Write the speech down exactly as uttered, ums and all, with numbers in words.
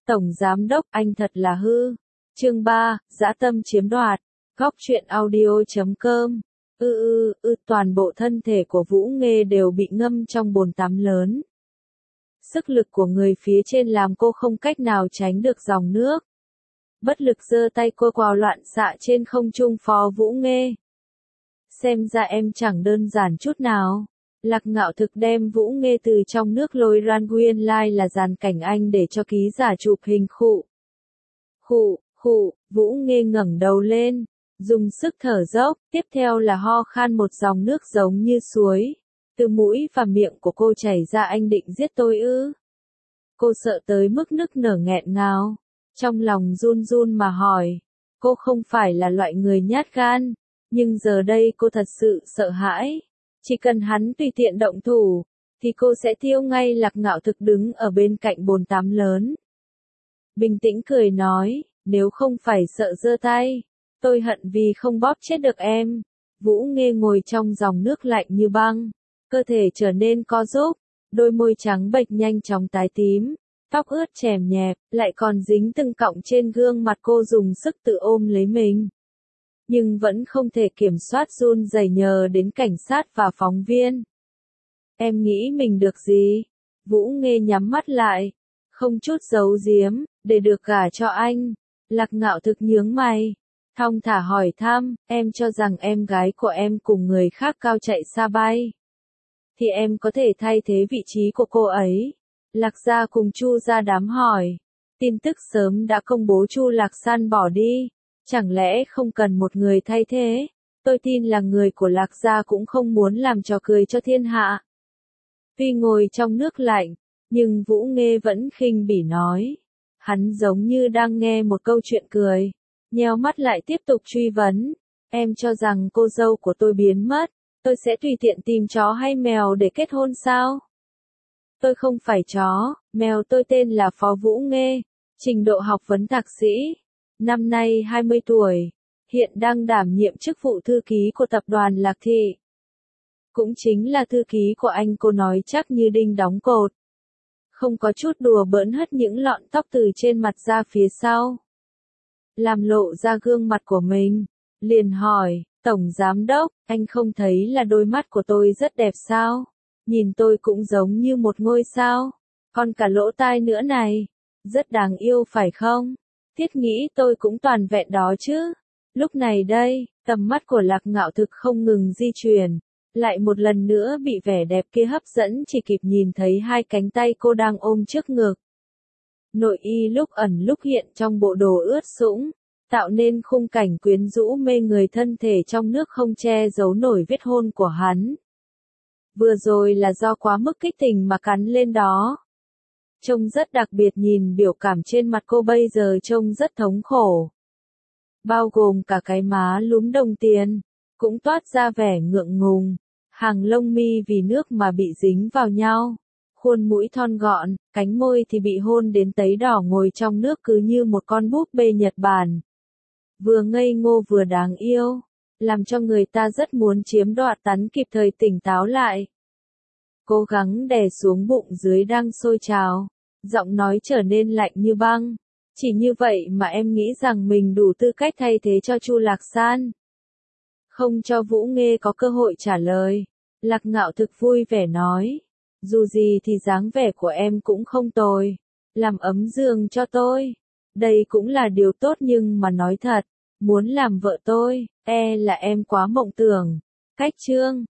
Tổng Giám Đốc, anh thật là hư. Chương ba, dã tâm chiếm đoạt. Góc truyện audio chấm com. Ư ư ư, toàn bộ thân thể của Vũ Nghê đều bị ngâm trong bồn tắm lớn. Sức lực của người phía trên làm cô không cách nào tránh được dòng nước. Bất lực giơ tay cô quào loạn xạ trên không trung phó Vũ Nghê. Xem ra em chẳng đơn giản chút nào. Lạc Ngạo Thực đem Vũ Nghê từ trong nước lôi ra, nguyên lai là dàn cảnh anh để cho ký giả chụp hình khụ. Khụ, khụ, Vũ Nghê ngẩng đầu lên, dùng sức thở dốc, tiếp theo là ho khan một dòng nước giống như suối. Từ mũi và miệng của cô chảy ra. Anh định giết tôi ư? Cô sợ tới mức nức nở nghẹn ngào, trong lòng run run mà hỏi. Cô không phải là loại người nhát gan, nhưng giờ đây cô thật sự sợ hãi. Chỉ cần hắn tùy tiện động thủ, thì cô sẽ thiêu ngay. Lạc Ngạo Thực đứng ở bên cạnh bồn tắm lớn, bình tĩnh cười nói, nếu không phải sợ giơ tay, tôi hận vì không bóp chết được em. Vũ Nghê ngồi trong dòng nước lạnh như băng, cơ thể trở nên co rúm, đôi môi trắng bệch nhanh chóng tái tím, tóc ướt chèm nhẹp, lại còn dính từng cọng trên gương mặt. Cô dùng sức tự ôm lấy mình, nhưng vẫn không thể kiểm soát run rẩy nhờ đến cảnh sát và phóng viên. Em nghĩ mình được gì? Vũ Nghê nhắm mắt lại, không chút giấu giếm, để được gả cho anh. Lạc Ngạo Thực nhướng mày, thong thả hỏi thăm, em cho rằng em gái của em cùng người khác cao chạy xa bay, thì em có thể thay thế vị trí của cô ấy. Lạc gia cùng Chu gia đám hỏi, tin tức sớm đã công bố Chu Lạc San bỏ đi. Chẳng lẽ không cần một người thay thế? Tôi tin là người của Lạc gia cũng không muốn làm trò cười cho thiên hạ. Tuy ngồi trong nước lạnh, nhưng Vũ Nghê vẫn khinh bỉ nói. Hắn giống như đang nghe một câu chuyện cười, nheo mắt lại tiếp tục truy vấn. Em cho rằng cô dâu của tôi biến mất, tôi sẽ tùy tiện tìm chó hay mèo để kết hôn sao? Tôi không phải chó, mèo. Tôi tên là Phó Vũ Nghê, trình độ học vấn thạc sĩ. Năm nay hai mươi tuổi, hiện đang đảm nhiệm chức vụ thư ký của tập đoàn Lạc Thị. Cũng chính là thư ký của anh. Cô nói chắc như đinh đóng cột, không có chút đùa bỡn, hất những lọn tóc từ trên mặt ra phía sau, làm lộ ra gương mặt của mình, liền hỏi, Tổng Giám Đốc, anh không thấy là đôi mắt của tôi rất đẹp sao? Nhìn tôi cũng giống như một ngôi sao, còn cả lỗ tai nữa này, rất đáng yêu phải không? Thiết nghĩ tôi cũng toàn vẹn đó chứ. Lúc này đây, tầm mắt của Lạc Ngạo Thực không ngừng di chuyển, lại một lần nữa bị vẻ đẹp kia hấp dẫn, chỉ kịp nhìn thấy hai cánh tay cô đang ôm trước ngực. Nội y lúc ẩn lúc hiện trong bộ đồ ướt sũng, tạo nên khung cảnh quyến rũ mê người. Thân thể trong nước không che giấu nổi vết hôn của hắn. Vừa rồi là do quá mức kích tình mà cắn lên đó. Trông rất đặc biệt. Nhìn biểu cảm trên mặt cô bây giờ trông rất thống khổ, bao gồm cả cái má lúm đồng tiền, cũng toát ra vẻ ngượng ngùng. Hàng lông mi vì nước mà bị dính vào nhau, khuôn mũi thon gọn, cánh môi thì bị hôn đến tấy đỏ, ngồi trong nước cứ như một con búp bê Nhật Bản. Vừa ngây ngô vừa đáng yêu, làm cho người ta rất muốn chiếm đoạt. Tắn kịp thời tỉnh táo lại, cố gắng đè xuống bụng dưới đang sôi trào, giọng nói trở nên lạnh như băng. Chỉ như vậy mà em nghĩ rằng mình đủ tư cách thay thế cho Chu Lạc San? Không cho Vũ Nghê có cơ hội trả lời, Lạc Ngạo Thực vui vẻ nói, dù gì thì dáng vẻ của em cũng không tồi, làm ấm giường cho tôi, đây cũng là điều tốt. Nhưng mà nói thật, muốn làm vợ tôi, e là em quá mộng tưởng. Cách chương